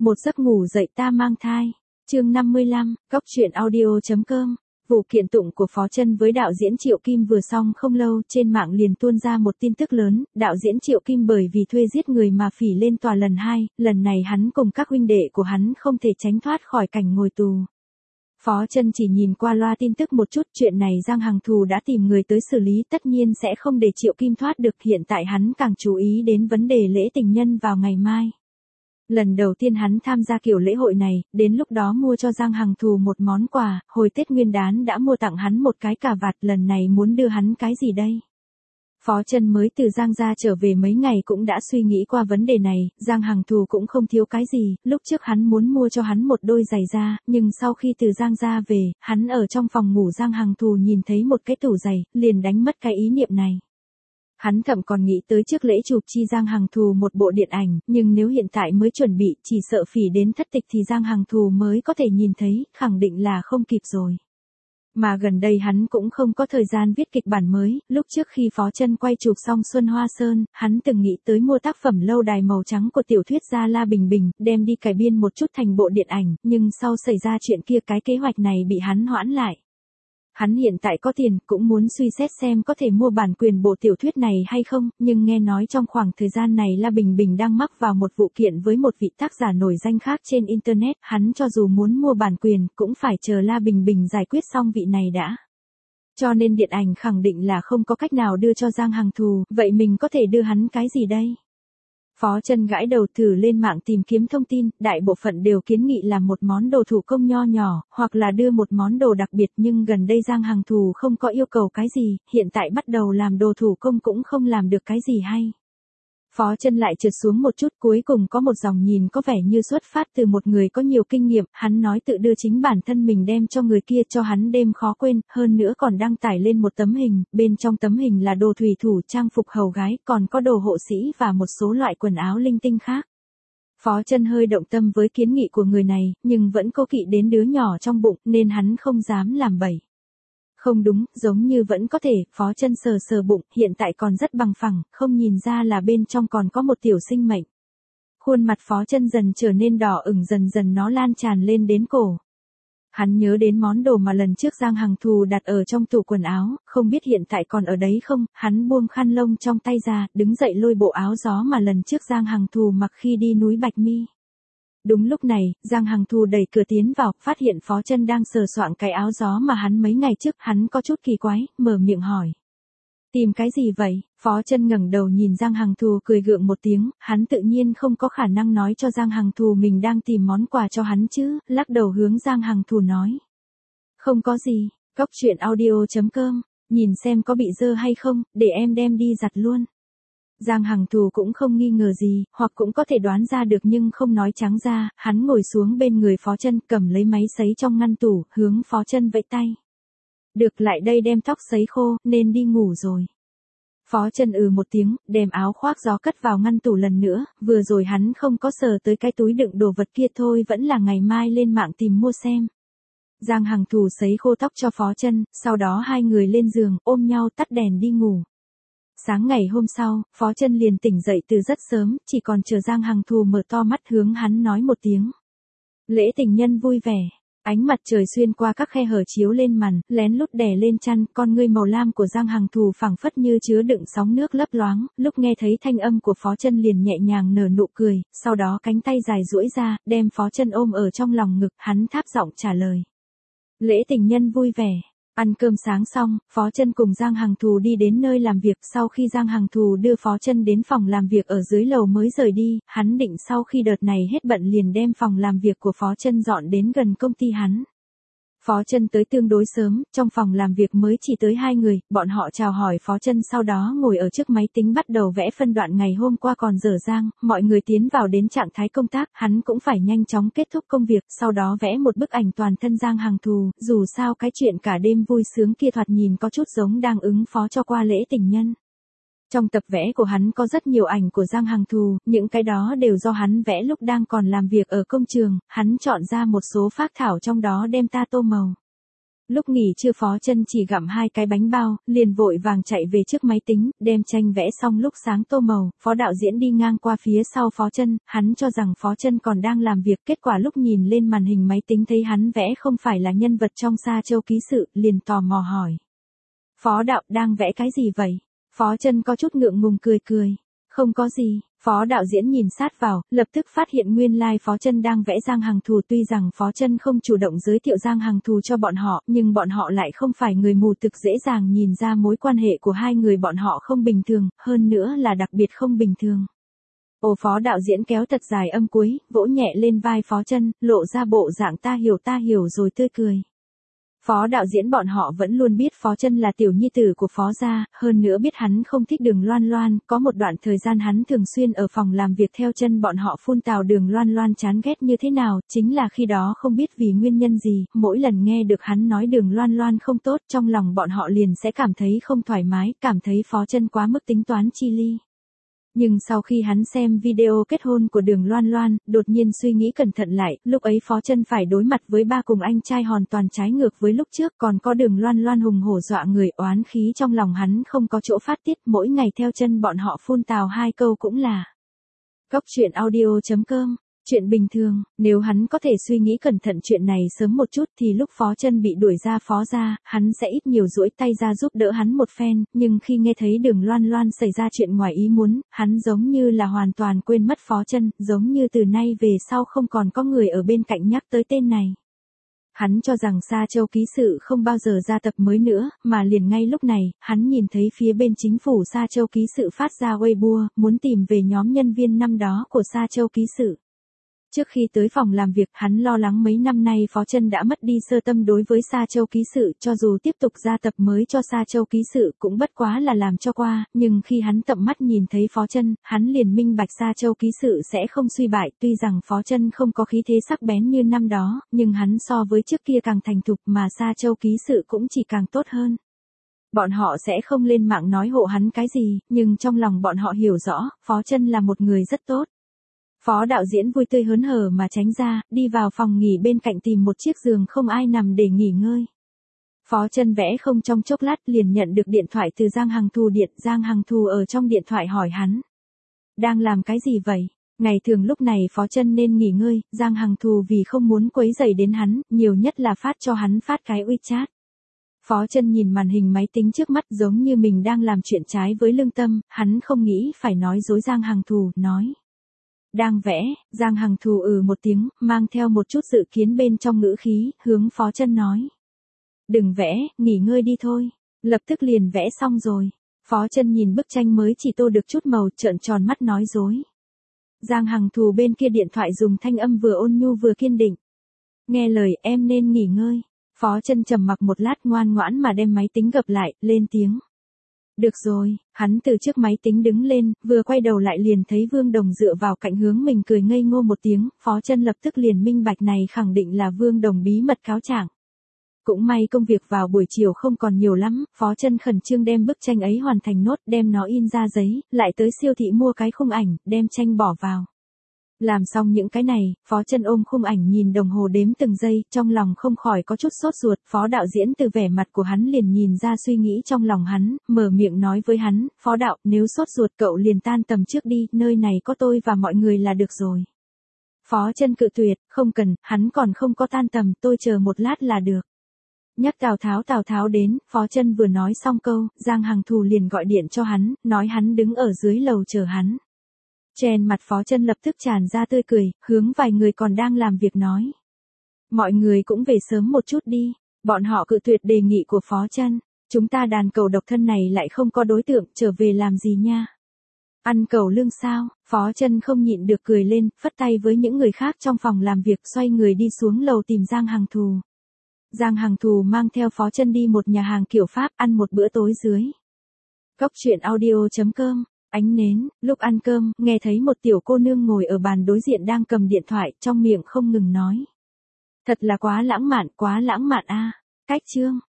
Một giấc ngủ dậy ta mang thai. Chương 55, Góc truyện audio.com. Vụ kiện tụng của Phó Chân với đạo diễn Triệu Kim vừa xong không lâu, trên mạng liền tuôn ra một tin tức lớn, đạo diễn Triệu Kim bởi vì thuê giết người mà phỉ lên tòa lần 2, lần này hắn cùng các huynh đệ của hắn không thể tránh thoát khỏi cảnh ngồi tù. Phó Chân chỉ nhìn qua loa tin tức một chút, chuyện này Giang Hằng Thù đã tìm người tới xử lý, tất nhiên sẽ không để Triệu Kim thoát được, hiện tại hắn càng chú ý đến vấn đề lễ tình nhân vào ngày mai. Lần đầu tiên hắn tham gia kiểu lễ hội này, đến lúc đó mua cho Giang Hằng Thù một món quà, hồi Tết Nguyên Đán đã mua tặng hắn một cái cà vạt, lần này muốn đưa hắn cái gì đây? Phó Chân mới từ Giang gia trở về mấy ngày cũng đã suy nghĩ qua vấn đề này, Giang Hằng Thù cũng không thiếu cái gì, lúc trước hắn muốn mua cho hắn một đôi giày da, nhưng sau khi từ Giang gia về, hắn ở trong phòng ngủ Giang Hằng Thù nhìn thấy một cái tủ giày, liền đánh mất cái ý niệm này. Hắn thậm còn nghĩ tới trước lễ chụp chi Giang Hằng Thù một bộ điện ảnh, nhưng nếu hiện tại mới chuẩn bị, chỉ sợ phỉ đến thất tịch thì Giang Hằng Thù mới có thể nhìn thấy, khẳng định là không kịp rồi. Mà gần đây hắn cũng không có thời gian viết kịch bản mới, lúc trước khi Phó Chân quay chụp xong Xuân Hoa Sơn, hắn từng nghĩ tới mua tác phẩm lâu đài màu trắng của tiểu thuyết gia La Bình Bình, đem đi cải biên một chút thành bộ điện ảnh, nhưng sau xảy ra chuyện kia cái kế hoạch này bị hắn hoãn lại. Hắn hiện tại có tiền, cũng muốn suy xét xem có thể mua bản quyền bộ tiểu thuyết này hay không, nhưng nghe nói trong khoảng thời gian này La Bình Bình đang mắc vào một vụ kiện với một vị tác giả nổi danh khác trên Internet, hắn cho dù muốn mua bản quyền, cũng phải chờ La Bình Bình giải quyết xong vị này đã. Cho nên điện ảnh khẳng định là không có cách nào đưa cho Giang Hằng Thù, vậy mình có thể đưa hắn cái gì đây? Phó Chân gãi đầu thử lên mạng tìm kiếm thông tin, đại bộ phận đều kiến nghị làm một món đồ thủ công nho nhỏ, hoặc là đưa một món đồ đặc biệt, nhưng gần đây Giang Hằng Thù không có yêu cầu cái gì, hiện tại bắt đầu làm đồ thủ công cũng không làm được cái gì hay. Phó Chân lại trượt xuống một chút, cuối cùng có một dòng nhìn có vẻ như xuất phát từ một người có nhiều kinh nghiệm, hắn nói tự đưa chính bản thân mình đem cho người kia cho hắn đêm khó quên, hơn nữa còn đăng tải lên một tấm hình, bên trong tấm hình là đồ thủy thủ trang phục hầu gái, còn có đồ hộ sĩ và một số loại quần áo linh tinh khác. Phó Chân hơi động tâm với kiến nghị của người này, nhưng vẫn cố kỵ đến đứa nhỏ trong bụng, nên hắn không dám làm bậy. Không đúng, giống như vẫn có thể, Phó Chân sờ sờ bụng, hiện tại còn rất bằng phẳng, không nhìn ra là bên trong còn có một tiểu sinh mệnh. Khuôn mặt Phó Chân dần trở nên đỏ ửng, dần dần nó lan tràn lên đến cổ. Hắn nhớ đến món đồ mà lần trước Giang Hằng Thù đặt ở trong tủ quần áo, không biết hiện tại còn ở đấy không, hắn buông khăn lông trong tay ra, đứng dậy lôi bộ áo gió mà lần trước Giang Hằng Thù mặc khi đi núi Bạch Mi. Đúng lúc này, Giang Hằng Thù đẩy cửa tiến vào, phát hiện Phó Chân đang sờ soạng cái áo gió mà hắn mấy ngày trước, hắn có chút kỳ quái, mở miệng hỏi. Tìm cái gì vậy? Phó Chân ngẩng đầu nhìn Giang Hằng Thù cười gượng một tiếng, hắn tự nhiên không có khả năng nói cho Giang Hằng Thù mình đang tìm món quà cho hắn chứ, lắc đầu hướng Giang Hằng Thù nói. Không có gì, Góc truyện audio.com, nhìn xem có bị dơ hay không, để em đem đi giặt luôn. Giang Hằng Thù cũng không nghi ngờ gì, hoặc cũng có thể đoán ra được nhưng không nói trắng ra, hắn ngồi xuống bên người Phó Chân, cầm lấy máy sấy trong ngăn tủ, hướng Phó Chân vẫy tay. Được, lại đây đem tóc sấy khô, nên đi ngủ rồi. Phó Chân một tiếng, đem áo khoác gió cất vào ngăn tủ lần nữa, vừa rồi hắn không có sờ tới cái túi đựng đồ vật kia thôi, vẫn là ngày mai lên mạng tìm mua xem. Giang Hằng Thù sấy khô tóc cho Phó Chân, sau đó hai người lên giường, ôm nhau tắt đèn đi ngủ. Sáng ngày hôm sau, Phó Chân liền tỉnh dậy từ rất sớm, chỉ còn chờ Giang Hằng Thù mở to mắt hướng hắn nói một tiếng. Lễ tình nhân vui vẻ. Ánh mặt trời xuyên qua các khe hở chiếu lên màn, lén lút đè lên chăn, con ngươi màu lam của Giang Hằng Thù phảng phất như chứa đựng sóng nước lấp loáng, lúc nghe thấy thanh âm của Phó Chân liền nhẹ nhàng nở nụ cười, sau đó cánh tay dài duỗi ra, đem Phó Chân ôm ở trong lòng ngực, hắn thấp giọng trả lời. Lễ tình nhân vui vẻ. Ăn cơm sáng xong, Phó Chân cùng Giang Hằng Thù đi đến nơi làm việc, sau khi Giang Hằng Thù đưa Phó Chân đến phòng làm việc ở dưới lầu mới rời đi, hắn định sau khi đợt này hết bận liền đem phòng làm việc của Phó Chân dọn đến gần công ty hắn. Phó Chân tới tương đối sớm, trong phòng làm việc mới chỉ tới hai người, bọn họ chào hỏi Phó Chân sau đó ngồi ở trước máy tính bắt đầu vẽ phân đoạn ngày hôm qua còn dở dang, mọi người tiến vào đến trạng thái công tác, hắn cũng phải nhanh chóng kết thúc công việc, sau đó vẽ một bức ảnh toàn thân Giang Hằng Thù, dù sao cái chuyện cả đêm vui sướng kia thoạt nhìn có chút giống đang ứng phó cho qua lễ tình nhân. Trong tập vẽ của hắn có rất nhiều ảnh của Giang Hằng Thù, những cái đó đều do hắn vẽ lúc đang còn làm việc ở công trường, hắn chọn ra một số phác thảo trong đó đem ta tô màu. Lúc nghỉ trưa Phó Chân chỉ gặm 2 cái bánh bao, liền vội vàng chạy về trước máy tính, đem tranh vẽ xong lúc sáng tô màu, Phó đạo diễn đi ngang qua phía sau Phó Chân, hắn cho rằng Phó Chân còn đang làm việc, kết quả lúc nhìn lên màn hình máy tính thấy hắn vẽ không phải là nhân vật trong Sa Châu Ký Sự, liền tò mò hỏi. Phó đạo đang vẽ cái gì vậy? Phó Chân có chút ngượng ngùng cười cười. Không có gì, Phó đạo diễn nhìn sát vào, lập tức phát hiện nguyên lai Phó Chân đang vẽ Giang Hằng Thù, tuy rằng Phó Chân không chủ động giới thiệu Giang Hằng Thù cho bọn họ, nhưng bọn họ lại không phải người mù thực dễ dàng nhìn ra mối quan hệ của hai người bọn họ không bình thường, hơn nữa là đặc biệt không bình thường. Ồ, Phó đạo diễn kéo thật dài âm cuối, vỗ nhẹ lên vai Phó Chân, lộ ra bộ dạng ta hiểu rồi tươi cười. Phó đạo diễn bọn họ vẫn luôn biết Phó Chân là tiểu nhi tử của Phó gia, hơn nữa biết hắn không thích Đường Loan Loan, có một đoạn thời gian hắn thường xuyên ở phòng làm việc theo chân bọn họ phun tào Đường Loan Loan chán ghét như thế nào, chính là khi đó không biết vì nguyên nhân gì, mỗi lần nghe được hắn nói Đường Loan Loan không tốt, trong lòng bọn họ liền sẽ cảm thấy không thoải mái, cảm thấy Phó Chân quá mức tính toán chi ly. Nhưng sau khi hắn xem video kết hôn của Đường Loan Loan, đột nhiên suy nghĩ cẩn thận lại, lúc ấy Phó Chân phải đối mặt với ba cùng anh trai hoàn toàn trái ngược với lúc trước, còn có Đường Loan Loan hùng hổ dọa người, oán khí trong lòng hắn không có chỗ phát tiết, mỗi ngày theo chân bọn họ phun tào 2 câu cũng là. Góc truyện audio.com. Chuyện bình thường, nếu hắn có thể suy nghĩ cẩn thận chuyện này sớm một chút thì lúc Phó Chân bị đuổi ra Phó gia, hắn sẽ ít nhiều duỗi tay ra giúp đỡ hắn một phen, nhưng khi nghe thấy Đường Loan Loan xảy ra chuyện ngoài ý muốn, hắn giống như là hoàn toàn quên mất Phó Chân, giống như từ nay về sau không còn có người ở bên cạnh nhắc tới tên này. Hắn cho rằng Sa Châu Ký Sự không bao giờ ra tập mới nữa, mà liền ngay lúc này, hắn nhìn thấy phía bên chính phủ Sa Châu Ký Sự phát ra Weibo, muốn tìm về nhóm nhân viên năm đó của Sa Châu Ký Sự. Trước khi tới phòng làm việc, hắn lo lắng mấy năm nay Phó Chân đã mất đi sơ tâm đối với Sa Châu Ký Sự, cho dù tiếp tục ra tập mới cho Sa Châu Ký Sự cũng bất quá là làm cho qua, nhưng khi hắn tận mắt nhìn thấy Phó Chân, hắn liền minh bạch Sa Châu Ký Sự sẽ không suy bại, tuy rằng Phó Chân không có khí thế sắc bén như năm đó, nhưng hắn so với trước kia càng thành thục mà Sa Châu Ký Sự cũng chỉ càng tốt hơn. Bọn họ sẽ không lên mạng nói hộ hắn cái gì, nhưng trong lòng bọn họ hiểu rõ, Phó Chân là một người rất tốt. Phó đạo diễn vui tươi hớn hở mà tránh ra, đi vào phòng nghỉ bên cạnh tìm một chiếc giường không ai nằm để nghỉ ngơi. Phó Chân vẽ không trong chốc lát liền nhận được điện thoại từ Giang Hằng Thù Giang Hằng Thù ở trong điện thoại hỏi hắn. Đang làm cái gì vậy? Ngày thường lúc này Phó Chân nên nghỉ ngơi, Giang Hằng Thù vì không muốn quấy rầy đến hắn, nhiều nhất là phát cho hắn phát cái WeChat. Phó Chân nhìn màn hình máy tính trước mắt giống như mình đang làm chuyện trái với lương tâm, hắn không nghĩ phải nói dối Giang Hằng Thù, nói. Đang vẽ, Giang Hằng Thù một tiếng, mang theo một chút dự kiến bên trong ngữ khí, hướng Phó Chân nói. Đừng vẽ, nghỉ ngơi đi thôi. Lập tức liền vẽ xong rồi. Phó Chân nhìn bức tranh mới chỉ tô được chút màu, trợn tròn mắt nói dối. Giang Hằng Thù bên kia điện thoại dùng thanh âm vừa ôn nhu vừa kiên định. Nghe lời em nên nghỉ ngơi. Phó Chân trầm mặc một lát ngoan ngoãn mà đem máy tính gập lại, lên tiếng. Được rồi, hắn từ trước máy tính đứng lên, vừa quay đầu lại liền thấy Vương Đồng dựa vào cạnh hướng mình cười ngây ngô một tiếng, Phó Chân lập tức liền minh bạch này khẳng định là Vương Đồng bí mật cáo trạng. Cũng may công việc vào buổi chiều không còn nhiều lắm, Phó Chân khẩn trương đem bức tranh ấy hoàn thành nốt, đem nó in ra giấy, lại tới siêu thị mua cái khung ảnh, đem tranh bỏ vào. Làm xong những cái này, Phó Chân ôm khung ảnh nhìn đồng hồ đếm từng giây, trong lòng không khỏi có chút sốt ruột, Phó đạo diễn từ vẻ mặt của hắn liền nhìn ra suy nghĩ trong lòng hắn, mở miệng nói với hắn, Phó đạo, nếu sốt ruột cậu liền tan tầm trước đi, nơi này có tôi và mọi người là được rồi. Phó Chân cự tuyệt, không cần, hắn còn không có tan tầm, tôi chờ một lát là được. Nhắc Tào Tháo đến, Phó Chân vừa nói xong câu, Giang Hằng Thù liền gọi điện cho hắn, nói hắn đứng ở dưới lầu chờ hắn. Trên mặt Phó Chân lập tức tràn ra tươi cười, hướng vài người còn đang làm việc nói. Mọi người cũng về sớm một chút đi, bọn họ cự tuyệt đề nghị của Phó Chân. Chúng ta đàn cẩu độc thân này lại không có đối tượng, trở về làm gì nha? Ăn cẩu lương sao? Phó Chân không nhịn được cười lên, phất tay với những người khác trong phòng làm việc xoay người đi xuống lầu tìm Giang Hằng Thù. Giang Hằng Thù mang theo Phó Chân đi một nhà hàng kiểu Pháp ăn một bữa tối dưới. Góc truyện audio.com. Ánh nến, lúc ăn cơm, nghe thấy một tiểu cô nương ngồi ở bàn đối diện đang cầm điện thoại, trong miệng không ngừng nói. Thật là quá lãng mạn a. Cách chương.